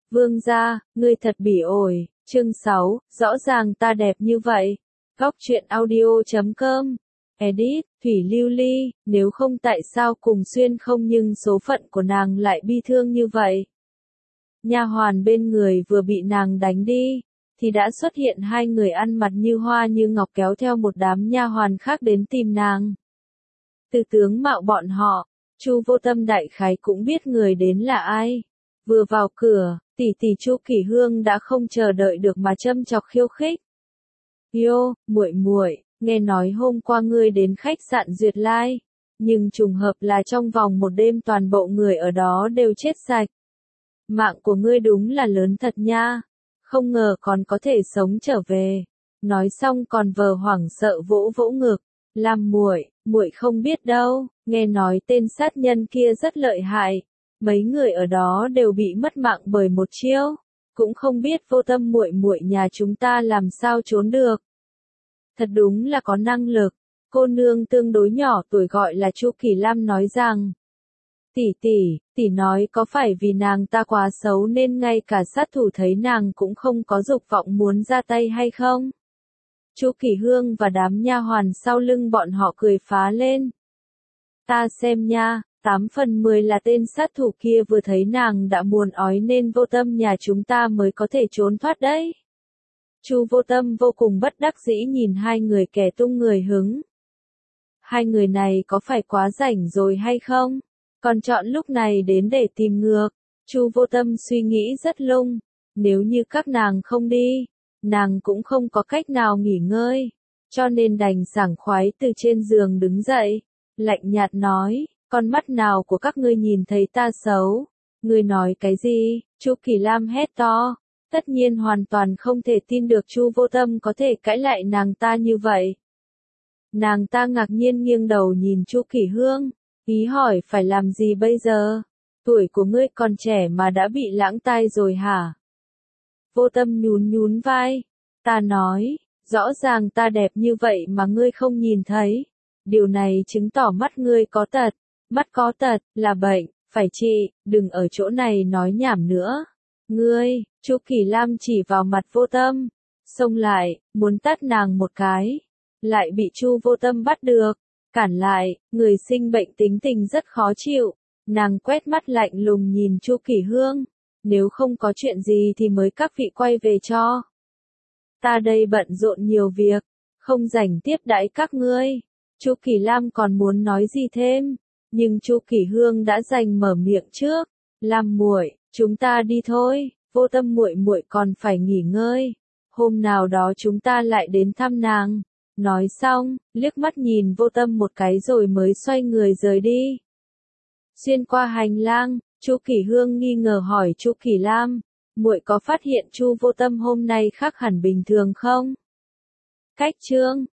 Vương gia, ngươi thật bỉ ổi. Chương 6, rõ ràng ta đẹp như vậy. Góc truyện audio.com. Edit, Thủy Lưu Ly, nếu không tại sao cùng xuyên không nhưng số phận của nàng lại bi thương như vậy. Nha hoàn bên người vừa bị nàng đánh đi, thì đã xuất hiện hai người ăn mặc như hoa như ngọc kéo theo một đám nha hoàn khác đến tìm nàng. Từ tướng mạo bọn họ, Chu Vô Tâm đại khái cũng biết người đến là ai. Vừa vào cửa, tỷ tỷ Chu Kỳ Hương đã không chờ đợi được mà châm chọc khiêu khích. "Yo, muội muội, nghe nói hôm qua ngươi đến khách sạn Duyệt Lai, nhưng trùng hợp là trong vòng một đêm toàn bộ người ở đó đều chết sạch. Mạng của ngươi đúng là lớn thật nha, không ngờ còn có thể sống trở về." Nói xong còn vờ hoảng sợ vỗ vỗ ngực, "Lam muội, muội không biết đâu, nghe nói tên sát nhân kia rất lợi hại, mấy người ở đó đều bị mất mạng bởi một chiêu, cũng không biết Vô Tâm muội muội nhà chúng ta làm sao trốn được." Thật đúng là có năng lực. Cô nương tương đối nhỏ tuổi gọi là Chu Kỳ Lam nói rằng, tỷ nói có phải vì nàng ta quá xấu nên ngay cả sát thủ thấy nàng cũng không có dục vọng muốn ra tay hay không? Chu Kỳ Hương và đám nha hoàn sau lưng bọn họ cười phá lên. "Ta xem nha, 8/10 là tên sát thủ kia vừa thấy nàng đã muốn ói nên Vô Tâm nhà chúng ta mới có thể trốn thoát đấy." Chu Vô Tâm vô cùng bất đắc dĩ nhìn hai người kẻ tung người hứng. Hai người này có phải quá rảnh rồi hay không? Còn chọn lúc này đến để tìm ngược. Chu Vô Tâm suy nghĩ rất lung. Nếu như các nàng không đi, nàng cũng không có cách nào nghỉ ngơi. Cho nên đành sảng khoái từ trên giường đứng dậy. Lạnh nhạt nói, "Con mắt nào của các ngươi nhìn thấy ta xấu? Ngươi nói cái gì?" Chu Kỳ Lam hét to. Tất nhiên hoàn toàn không thể tin được Chu Vô Tâm có thể cãi lại nàng ta như vậy. Nàng ta ngạc nhiên nghiêng đầu nhìn Chu Kỳ Hương, ý hỏi phải làm gì bây giờ? Tuổi của ngươi còn trẻ mà đã bị lãng tai rồi hả? Vô Tâm nhún nhún vai. Ta nói, rõ ràng ta đẹp như vậy mà ngươi không nhìn thấy. Điều này chứng tỏ mắt ngươi có tật. Mắt có tật, là bệnh, phải trị, đừng ở chỗ này nói nhảm nữa. Ngươi, Chu Kỳ Lam chỉ vào mặt Vô Tâm, xông lại, muốn tát nàng một cái. Lại bị Chu Vô Tâm bắt được, cản lại, người sinh bệnh tính tình rất khó chịu. Nàng quét mắt lạnh lùng nhìn Chu Kỳ Hương, "Nếu không có chuyện gì thì mới các vị quay về cho. Ta đây bận rộn nhiều việc, không rảnh tiếp đãi các ngươi." Chu Kỳ Lam còn muốn nói gì thêm, nhưng Chu Kỳ Hương đã giành mở miệng trước. "Lam muội, chúng ta đi thôi, Vô Tâm muội muội còn phải nghỉ ngơi. Hôm nào đó chúng ta lại đến thăm nàng." Nói xong, liếc mắt nhìn Vô Tâm một cái rồi mới xoay người rời đi. Xuyên qua hành lang, Chu Kỳ Hương nghi ngờ hỏi Chu Kỳ Lam, "Muội có phát hiện Chu Vô Tâm hôm nay khác hẳn bình thường không?" Cách chương